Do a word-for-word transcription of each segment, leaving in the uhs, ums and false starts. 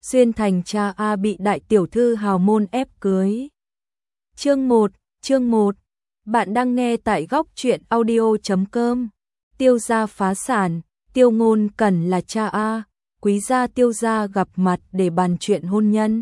Xuyên thành cha A bị đại tiểu thư hào môn ép cưới. Chương một, chương một. Bạn đang nghe tại góc truyện audio chấm com. Tiêu gia phá sản, Tiêu Ngôn Cẩn là cha A, Quý gia Tiêu gia gặp mặt để bàn chuyện hôn nhân.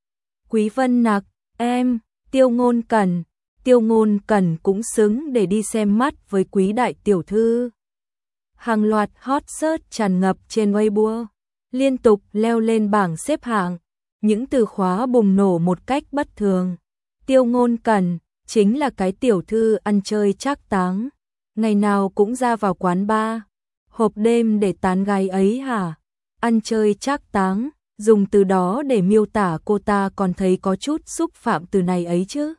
Quý Vân Nặc, em, Tiêu Ngôn Cẩn, Tiêu Ngôn Cẩn cũng xứng để đi xem mắt với quý đại tiểu thư. Hàng loạt hot search tràn ngập trên Weibo, liên tục leo lên bảng xếp hạng, những từ khóa bùng nổ một cách bất thường. Tiêu Ngôn Cẩn chính là cái tiểu thư ăn chơi trác táng, ngày nào cũng ra vào quán bar, hộp đêm để tán gái ấy hả? Ăn chơi trác táng, dùng từ đó để miêu tả cô ta còn thấy có chút xúc phạm từ này ấy chứ.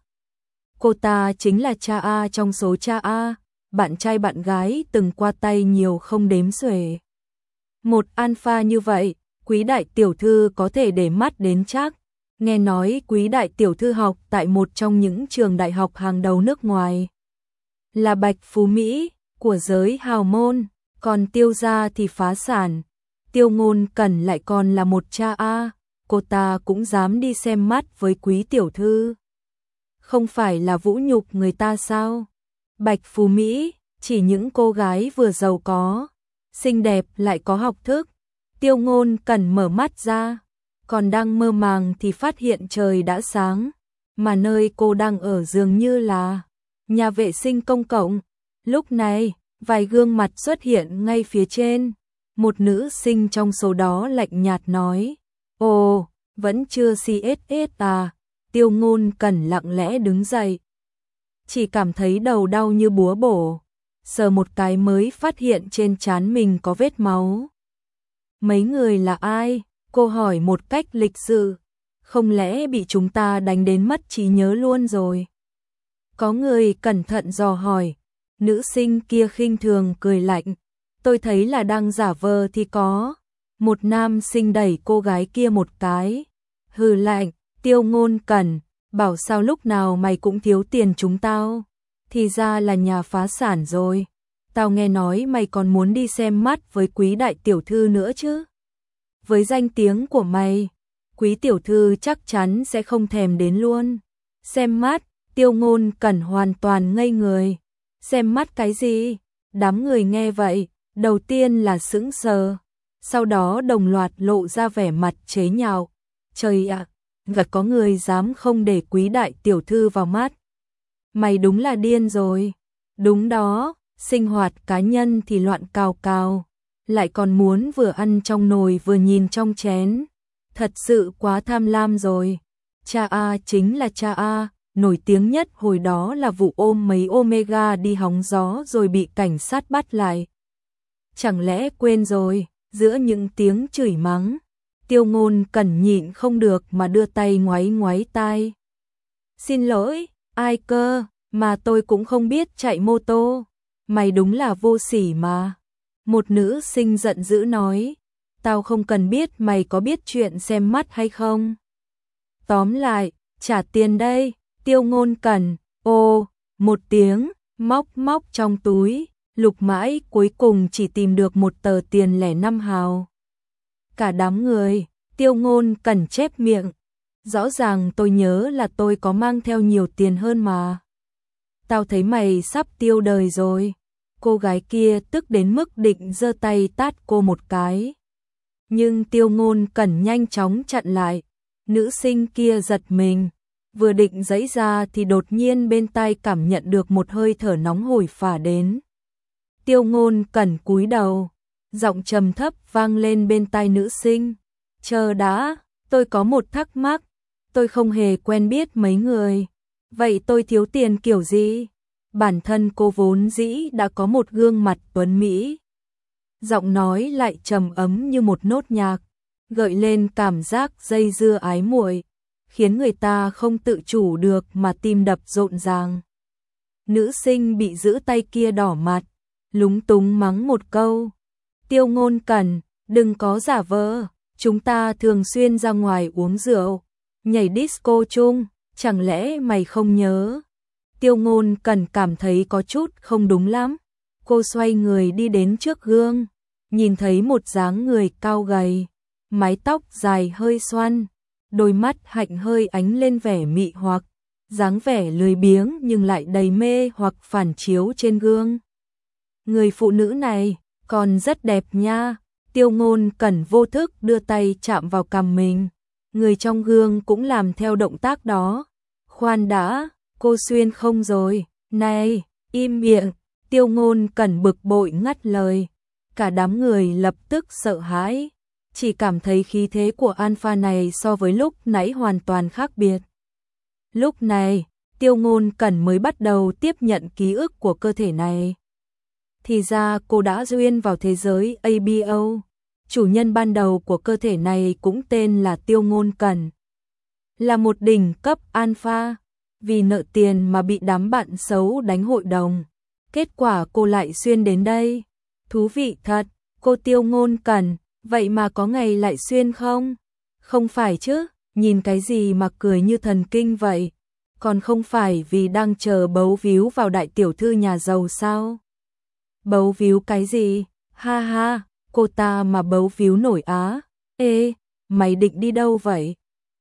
Cô ta chính là cha A trong số cha A, bạn trai bạn gái từng qua tay nhiều không đếm xuể. Một alpha như vậy, quý đại tiểu thư có thể để mắt đến chắc. Nghe nói quý đại tiểu thư học tại một trong những trường đại học hàng đầu nước ngoài. Là bạch phú Mỹ, của giới hào môn, còn Tiêu gia thì phá sản. Tiêu Ngôn Cẩn lại còn là một cha A, cô ta cũng dám đi xem mắt với quý tiểu thư. Không phải là vũ nhục người ta sao? Bạch phú Mỹ, chỉ những cô gái vừa giàu có, xinh đẹp lại có học thức. Tiêu Ngôn Cẩn mở mắt ra, còn đang mơ màng thì phát hiện trời đã sáng, mà nơi cô đang ở dường như là nhà vệ sinh công cộng. Lúc này, vài gương mặt xuất hiện ngay phía trên. Một nữ sinh trong số đó lạnh nhạt nói, ồ, vẫn chưa xê ét ét à? Tiêu Ngôn Cẩn lặng lẽ đứng dậy. Chỉ cảm thấy đầu đau như búa bổ, sờ một cái mới phát hiện trên trán mình có vết máu. Mấy người là ai? Cô hỏi một cách lịch sự, không lẽ bị chúng ta đánh đến mất trí nhớ luôn rồi? Có người cẩn thận dò hỏi, nữ sinh kia khinh thường cười lạnh, tôi thấy là đang giả vờ thì có. Một nam sinh đẩy cô gái kia một cái, hừ lạnh, Tiêu Ngôn Cẩn, bảo sao lúc nào mày cũng thiếu tiền chúng tao, thì ra là nhà phá sản rồi. Tao nghe nói mày còn muốn đi xem mắt với quý đại tiểu thư nữa chứ. Với danh tiếng của mày, quý tiểu thư chắc chắn sẽ không thèm đến luôn. Xem mắt, Tiêu Ngôn Cẩn hoàn toàn ngây người. Xem mắt cái gì? Đám người nghe vậy, đầu tiên là sững sờ, sau đó đồng loạt lộ ra vẻ mặt chế nhạo. Trời ạ, gật có người dám không để quý đại tiểu thư vào mắt. Mày đúng là điên rồi. Đúng đó, sinh hoạt cá nhân thì loạn cào cào, lại còn muốn vừa ăn trong nồi vừa nhìn trong chén. Thật sự quá tham lam rồi. Cha A chính là cha A, nổi tiếng nhất hồi đó là vụ ôm mấy Omega đi hóng gió rồi bị cảnh sát bắt lại. Chẳng lẽ quên rồi, giữa những tiếng chửi mắng, Tiêu Ngôn Cẩn nhịn không được mà đưa tay ngoáy ngoáy tai. Xin lỗi, ai cơ, mà tôi cũng không biết chạy mô tô. Mày đúng là vô sỉ mà. Một nữ sinh giận dữ nói, tao không cần biết mày có biết chuyện xem mắt hay không. Tóm lại, trả tiền đây. Tiêu Ngôn Cẩn, ô, một tiếng, móc móc trong túi, lục mãi cuối cùng chỉ tìm được một tờ tiền lẻ năm hào. Cả đám người, Tiêu Ngôn Cẩn chép miệng, rõ ràng tôi nhớ là tôi có mang theo nhiều tiền hơn mà. Tao thấy mày sắp tiêu đời rồi. Cô gái kia tức đến mức định giơ tay tát cô một cái. Nhưng Tiêu Ngôn Cẩn nhanh chóng chặn lại. Nữ sinh kia giật mình, vừa định giãy ra thì đột nhiên bên tai cảm nhận được một hơi thở nóng hổi phả đến. Tiêu Ngôn Cẩn cúi đầu, giọng trầm thấp vang lên bên tai nữ sinh. Chờ đã, tôi có một thắc mắc, tôi không hề quen biết mấy người. Vậy tôi thiếu tiền kiểu gì? Bản thân cô vốn dĩ đã có một gương mặt tuấn mỹ. Giọng nói lại trầm ấm như một nốt nhạc, gợi lên cảm giác dây dưa ái muội, khiến người ta không tự chủ được mà tim đập rộn ràng. Nữ sinh bị giữ tay kia đỏ mặt, lúng túng mắng một câu. Tiêu Ngôn Cẩn, đừng có giả vờ, chúng ta thường xuyên ra ngoài uống rượu, nhảy disco chung, chẳng lẽ mày không nhớ? Tiêu Ngôn Cẩn cảm thấy có chút không đúng lắm. Cô xoay người đi đến trước gương, nhìn thấy một dáng người cao gầy, mái tóc dài hơi xoăn, đôi mắt hạnh hơi ánh lên vẻ mị hoặc, dáng vẻ lười biếng nhưng lại đầy mê hoặc phản chiếu trên gương. Người phụ nữ này còn rất đẹp nha. Tiêu Ngôn Cẩn vô thức đưa tay chạm vào cằm mình. Người trong gương cũng làm theo động tác đó. Khoan đã, cô xuyên không rồi. Này, im miệng. Tiêu Ngôn Cẩn bực bội ngắt lời. Cả đám người lập tức sợ hãi. Chỉ cảm thấy khí thế của Alpha này so với lúc nãy hoàn toàn khác biệt. Lúc này, Tiêu Ngôn Cẩn mới bắt đầu tiếp nhận ký ức của cơ thể này. Thì ra cô đã duyên vào thế giới a bê o. Chủ nhân ban đầu của cơ thể này cũng tên là Tiêu Ngôn Cẩn. Là một đỉnh cấp alpha. Vì nợ tiền mà bị đám bạn xấu đánh hội đồng. Kết quả cô lại xuyên đến đây. Thú vị thật, cô Tiêu Ngôn Cẩn, vậy mà có ngày lại xuyên không? Không phải chứ, nhìn cái gì mà cười như thần kinh vậy? Còn không phải vì đang chờ bấu víu vào đại tiểu thư nhà giàu sao? Bấu víu cái gì? Ha ha, cô ta mà bấu víu nổi á. Ê, mày định đi đâu vậy?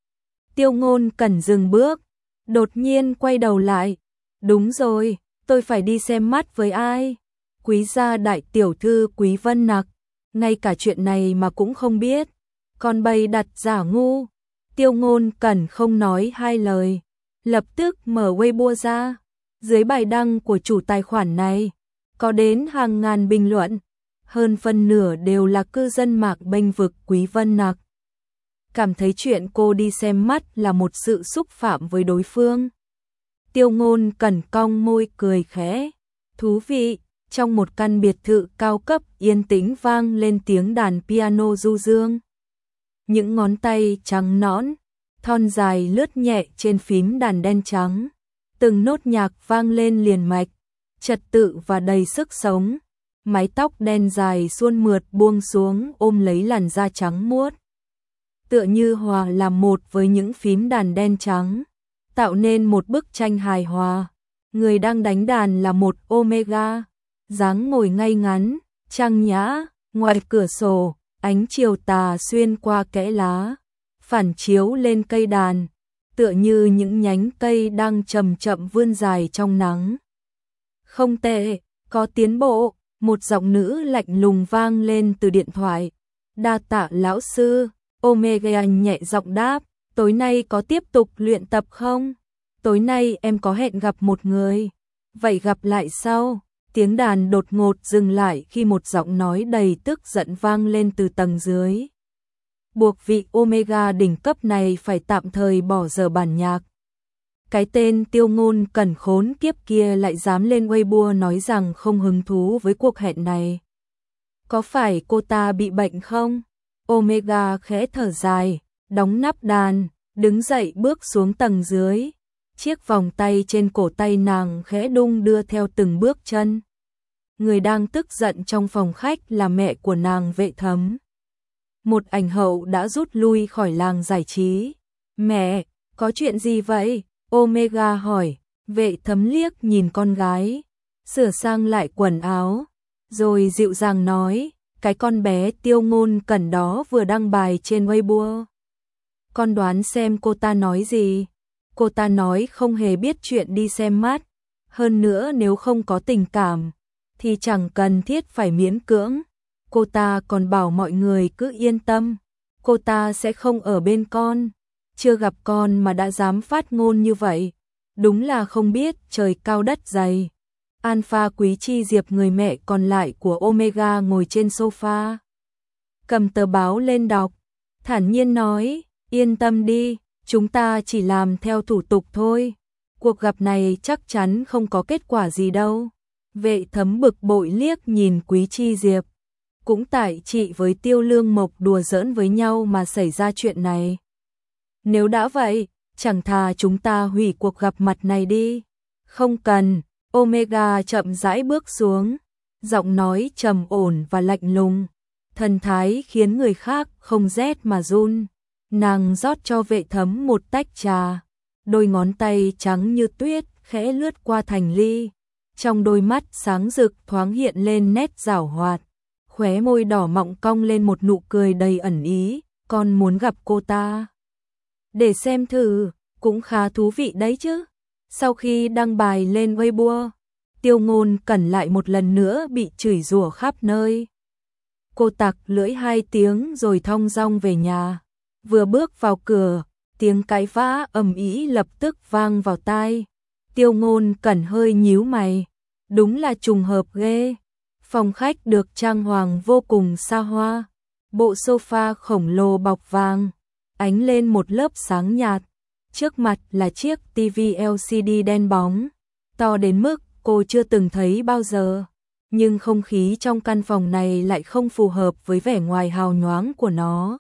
Tiêu Ngôn Cẩn dừng bước, đột nhiên quay đầu lại. Đúng rồi, tôi phải đi xem mắt với ai? Quý gia đại tiểu thư Quý Vân Nặc, ngay cả chuyện này mà cũng không biết. Còn bày đặt giả ngu. Tiêu Ngôn Cẩn không nói hai lời, lập tức mở Weibo ra. Dưới bài đăng của chủ tài khoản này, có đến hàng ngàn bình luận, hơn phân nửa đều là cư dân mạng bênh vực Quý Vân Nặc. Cảm thấy chuyện cô đi xem mắt là một sự xúc phạm với đối phương. Tiêu Ngôn Cẩn cong môi cười khẽ. Thú vị, trong một căn biệt thự cao cấp yên tĩnh vang lên tiếng đàn piano du dương. Những ngón tay trắng nõn, thon dài lướt nhẹ trên phím đàn đen trắng. Từng nốt nhạc vang lên liền mạch, trật tự và đầy sức sống. Mái tóc đen dài suôn mượt buông xuống ôm lấy làn da trắng muốt. Tựa như hòa làm một với những phím đàn đen trắng, tạo nên một bức tranh hài hòa. Người đang đánh đàn là một Omega, dáng ngồi ngay ngắn, trang nhã. Ngoài cửa sổ, ánh chiều tà xuyên qua kẽ lá, phản chiếu lên cây đàn, tựa như những nhánh cây đang chậm chậm vươn dài trong nắng. Không tệ, có tiến bộ. Một giọng nữ lạnh lùng vang lên từ điện thoại. Đa tạ lão sư. Omega nhẹ giọng đáp. Tối nay có tiếp tục luyện tập không? Tối nay em có hẹn gặp một người. Vậy gặp lại sau. Tiếng đàn đột ngột dừng lại khi một giọng nói đầy tức giận vang lên từ tầng dưới. Buộc vị Omega đỉnh cấp này phải tạm thời bỏ dở bản nhạc. Cái tên Tiêu Ngôn Cẩn khốn kiếp kia lại dám lên Weibo nói rằng không hứng thú với cuộc hẹn này. Có phải cô ta bị bệnh không? Omega khẽ thở dài, đóng nắp đàn, đứng dậy bước xuống tầng dưới. Chiếc vòng tay trên cổ tay nàng khẽ đung đưa theo từng bước chân. Người đang tức giận trong phòng khách là mẹ của nàng Vệ Thấm. Một ảnh hậu đã rút lui khỏi làng giải trí. Mẹ, có chuyện gì vậy? Omega hỏi. Vệ Thấm liếc nhìn con gái, sửa sang lại quần áo, rồi dịu dàng nói, cái con bé Tiêu Ngôn Cẩn đó vừa đăng bài trên Weibo. Con đoán xem cô ta nói gì? Cô ta nói không hề biết chuyện đi xem mắt, hơn nữa nếu không có tình cảm thì chẳng cần thiết phải miễn cưỡng. Cô ta còn bảo mọi người cứ yên tâm, cô ta sẽ không ở bên con. Chưa gặp con mà đã dám phát ngôn như vậy, đúng là không biết trời cao đất dày. Alpha Quý Chi Diệp, người mẹ còn lại của Omega, ngồi trên sofa, cầm tờ báo lên đọc, thản nhiên nói, yên tâm đi, chúng ta chỉ làm theo thủ tục thôi. Cuộc gặp này chắc chắn không có kết quả gì đâu. Vệ Thấm bực bội liếc nhìn Quý Chi Diệp. Cũng tại chị với Tiêu Lương Mộc đùa giỡn với nhau mà xảy ra chuyện này. Nếu đã vậy, chẳng thà chúng ta hủy cuộc gặp mặt này đi. Không cần. Omega chậm rãi bước xuống, giọng nói trầm ổn và lạnh lùng, thần thái khiến người khác không rét mà run. Nàng rót cho Vệ Thấm một tách trà, đôi ngón tay trắng như tuyết khẽ lướt qua thành ly, trong đôi mắt sáng rực thoáng hiện lên nét giảo hoạt, khóe môi đỏ mọng cong lên một nụ cười đầy ẩn ý. con muốn gặp cô ta. Để xem thử, cũng khá thú vị đấy chứ. Sau khi đăng bài lên Weibo, Tiêu Ngôn Cẩn lại một lần nữa bị chửi rủa khắp nơi. Cô tặc lưỡi hai tiếng rồi thong dong về nhà. Vừa bước vào cửa, tiếng cãi vã ầm ĩ lập tức vang vào tai. Tiêu Ngôn Cẩn hơi nhíu mày. Đúng là trùng hợp ghê. Phòng khách được trang hoàng vô cùng xa hoa. Bộ sofa khổng lồ bọc vàng, ánh lên một lớp sáng nhạt. Trước mặt là chiếc tivi lờ xê đê đen bóng, to đến mức cô chưa từng thấy bao giờ. Nhưng không khí trong căn phòng này lại không phù hợp với vẻ ngoài hào nhoáng của nó.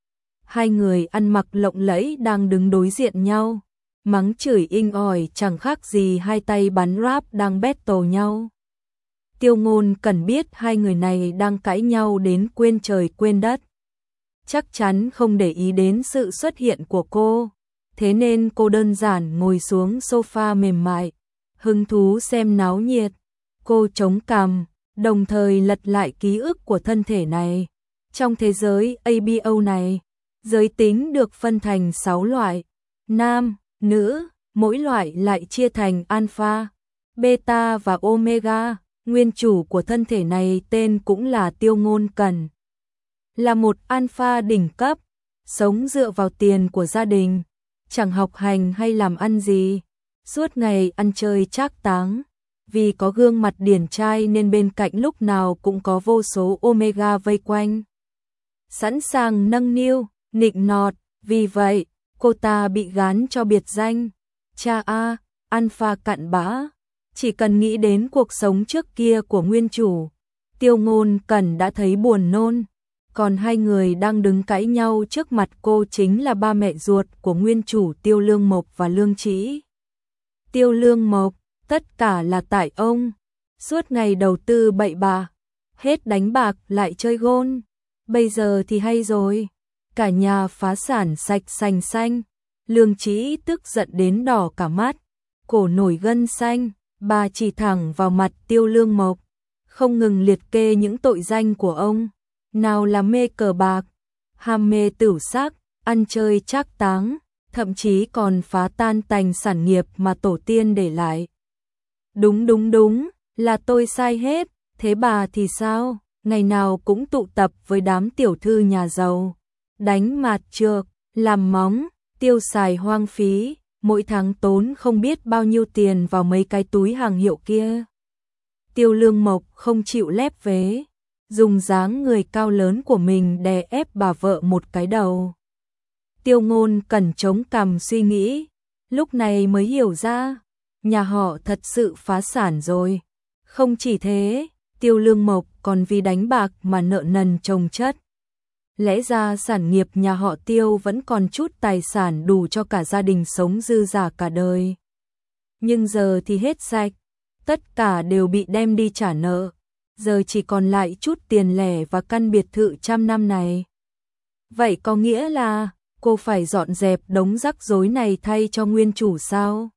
Hai người ăn mặc lộng lẫy đang đứng đối diện nhau, mắng chửi inh ỏi chẳng khác gì hai tay bắn rap đang battle nhau. Tiêu Ngôn Cẩn biết hai người này đang cãi nhau đến quên trời quên đất. Chắc chắn không để ý đến sự xuất hiện của cô. Thế nên cô đơn giản ngồi xuống sofa mềm mại, hứng thú xem náo nhiệt. Cô chống cằm, đồng thời lật lại ký ức của thân thể này. Trong thế giới a bê o này, giới tính được phân thành sáu loại, nam, nữ, mỗi loại lại chia thành alpha, beta và omega. Nguyên chủ của thân thể này tên cũng là Tiêu Ngôn Cẩn. Là một alpha đỉnh cấp, sống dựa vào tiền của gia đình, chẳng học hành hay làm ăn gì, suốt ngày ăn chơi trác táng. Vì có gương mặt điển trai nên bên cạnh lúc nào cũng có vô số omega vây quanh, sẵn sàng nâng niu, nịnh nọt. Vì vậy, cô ta bị gán cho biệt danh cha A, alpha cặn bã. Chỉ cần nghĩ đến cuộc sống trước kia của nguyên chủ, Tiêu Ngôn Cẩn đã thấy buồn nôn. Còn hai người đang đứng cãi nhau trước mặt cô chính là ba mẹ ruột của nguyên chủ Tiêu Lương Mộc và Lương Trĩ. Tiêu Lương Mộc, tất cả là tại ông, suốt ngày đầu tư bậy bạ, hết đánh bạc lại chơi gôn. Bây giờ thì hay rồi, cả nhà phá sản sạch sành xanh. Lương Trĩ tức giận đến đỏ cả mắt, cổ nổi gân xanh. Bà chỉ thẳng vào mặt Tiêu Lương Mộc, không ngừng liệt kê những tội danh của ông. Nào là mê cờ bạc, ham mê tửu sắc, ăn chơi trác táng, thậm chí còn phá tan tành sản nghiệp mà tổ tiên để lại. Đúng đúng đúng, là tôi sai hết, thế bà thì sao? Ngày nào cũng tụ tập với đám tiểu thư nhà giàu, đánh mạt trược, làm móng, tiêu xài hoang phí. Mỗi tháng tốn không biết bao nhiêu tiền vào mấy cái túi hàng hiệu kia. Tiêu Lương Mộc không chịu lép vế, dùng dáng người cao lớn của mình đè ép bà vợ một cái đầu. Tiêu Ngôn Cẩn chống cằm suy nghĩ, lúc này mới hiểu ra, nhà họ thật sự phá sản rồi. Không chỉ thế, Tiêu Lương Mộc còn vì đánh bạc mà nợ nần chồng chất. Lẽ ra sản nghiệp nhà họ Tiêu vẫn còn chút tài sản đủ cho cả gia đình sống dư dả cả đời. Nhưng giờ thì hết sạch, tất cả đều bị đem đi trả nợ, giờ chỉ còn lại chút tiền lẻ và căn biệt thự trăm năm này. Vậy có nghĩa là cô phải dọn dẹp đống rắc rối này thay cho nguyên chủ sao?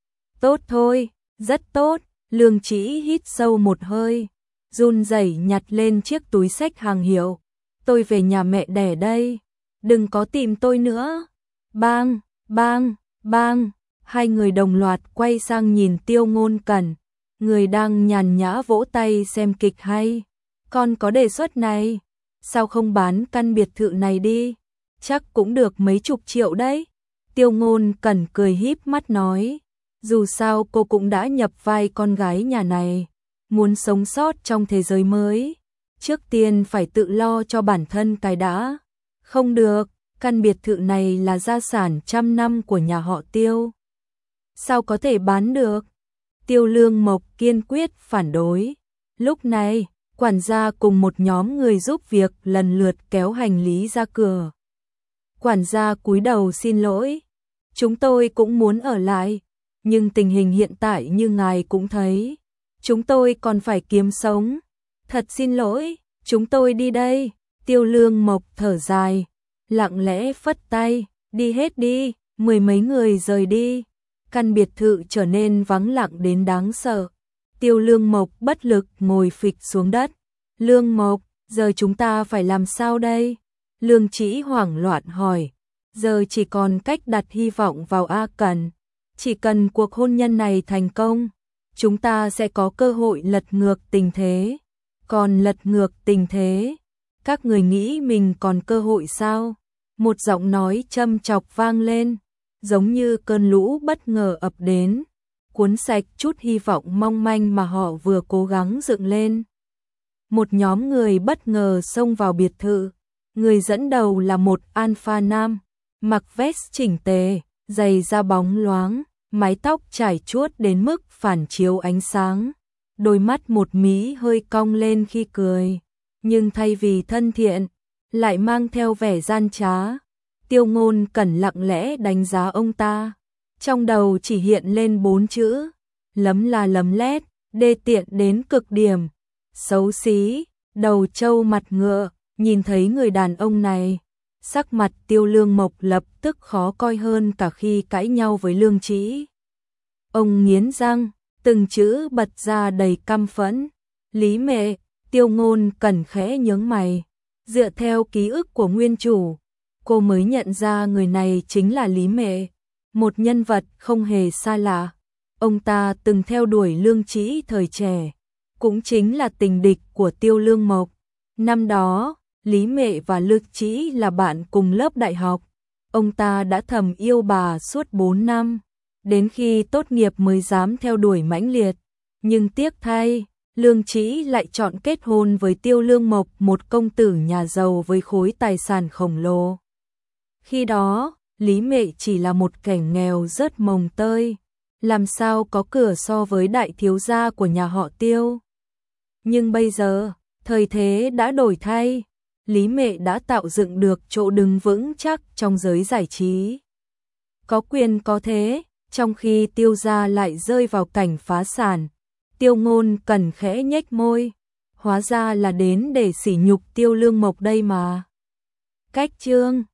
Tốt thôi, rất tốt. Lương Trĩ hít sâu một hơi, run rẩy nhặt lên chiếc túi xách hàng hiệu. Tôi về nhà mẹ đẻ đây, đừng có tìm tôi nữa. Bang, bang, bang, hai người đồng loạt quay sang nhìn Tiêu Ngôn Cẩn, người đang nhàn nhã vỗ tay xem kịch hay. Con có đề xuất này, sao không bán căn biệt thự này đi, chắc cũng được mấy chục triệu đấy. Tiêu Ngôn Cẩn cười híp mắt nói, dù sao cô cũng đã nhập vai con gái nhà này, muốn sống sót trong thế giới mới, trước tiên phải tự lo cho bản thân cái đã. Không được, căn biệt thự này là gia sản trăm năm của nhà họ Tiêu, sao có thể bán được? Tiêu Lương Mộc kiên quyết phản đối. Lúc này, quản gia cùng một nhóm người giúp việc lần lượt kéo hành lý ra cửa. Quản gia cúi đầu xin lỗi, chúng tôi cũng muốn ở lại, nhưng tình hình hiện tại như ngài cũng thấy, chúng tôi còn phải kiếm sống. Thật xin lỗi, chúng tôi đi đây. Tiêu Lương Mộc thở dài, lặng lẽ phất tay, đi hết đi. Mười mấy người rời đi, căn biệt thự trở nên vắng lặng đến đáng sợ. Tiêu Lương Mộc bất lực ngồi phịch xuống đất. Lương Mộc, giờ chúng ta phải làm sao đây? Lương Trĩ hoảng loạn hỏi, giờ chỉ còn cách đặt hy vọng vào A Cẩn. Chỉ cần cuộc hôn nhân này thành công, chúng ta sẽ có cơ hội lật ngược tình thế. Còn lật ngược tình thế, các người nghĩ mình còn cơ hội sao? Một giọng nói châm chọc vang lên, giống như cơn lũ bất ngờ ập đến, cuốn sạch chút hy vọng mong manh mà họ vừa cố gắng dựng lên. Một nhóm người bất ngờ xông vào biệt thự, người dẫn đầu là một alpha nam, mặc vest chỉnh tề, giày da bóng loáng, mái tóc trải chuốt đến mức phản chiếu ánh sáng, đôi mắt một mí hơi cong lên khi cười, nhưng thay vì thân thiện, lại mang theo vẻ gian trá. Tiêu Ngôn Cẩn lặng lẽ đánh giá ông ta, trong đầu chỉ hiện lên bốn chữ, lấm la lấm lét, đê tiện đến cực điểm, xấu xí, đầu trâu mặt ngựa. Nhìn thấy người đàn ông này, sắc mặt Tiêu Lương Mộc lập tức khó coi hơn cả khi cãi nhau với Lương Trĩ. Ông nghiến răng, từng chữ bật ra đầy căm phẫn. Lý Mệ. Tiêu Ngôn Cẩn khẽ nhướng mày, dựa theo ký ức của nguyên chủ, cô mới nhận ra người này chính là Lý Mệ, một nhân vật không hề xa lạ. Ông ta từng theo đuổi Lương Trĩ thời trẻ, cũng chính là tình địch của Tiêu Lương Mộc. Năm đó, Lý Mệ và Lương Trĩ là bạn cùng lớp đại học. Ông ta đã thầm yêu bà suốt bốn năm, đến khi tốt nghiệp mới dám theo đuổi mãnh liệt. Nhưng tiếc thay, Lương Trĩ lại chọn kết hôn với Tiêu Lương Mộc, một công tử nhà giàu với khối tài sản khổng lồ. Khi đó, Lý Mệ chỉ là một kẻ nghèo rớt mồng tơi, làm sao có cửa so với đại thiếu gia của nhà họ Tiêu. Nhưng bây giờ, thời thế đã đổi thay, Lý Mệ đã tạo dựng được chỗ đứng vững chắc trong giới giải trí. Có quyền có thế, trong khi Tiêu gia lại rơi vào cảnh phá sản. Tiêu Ngôn Cẩn khẽ nhếch môi, hóa ra là đến để sỉ nhục Tiêu Lương Mộc đây mà. Cách chương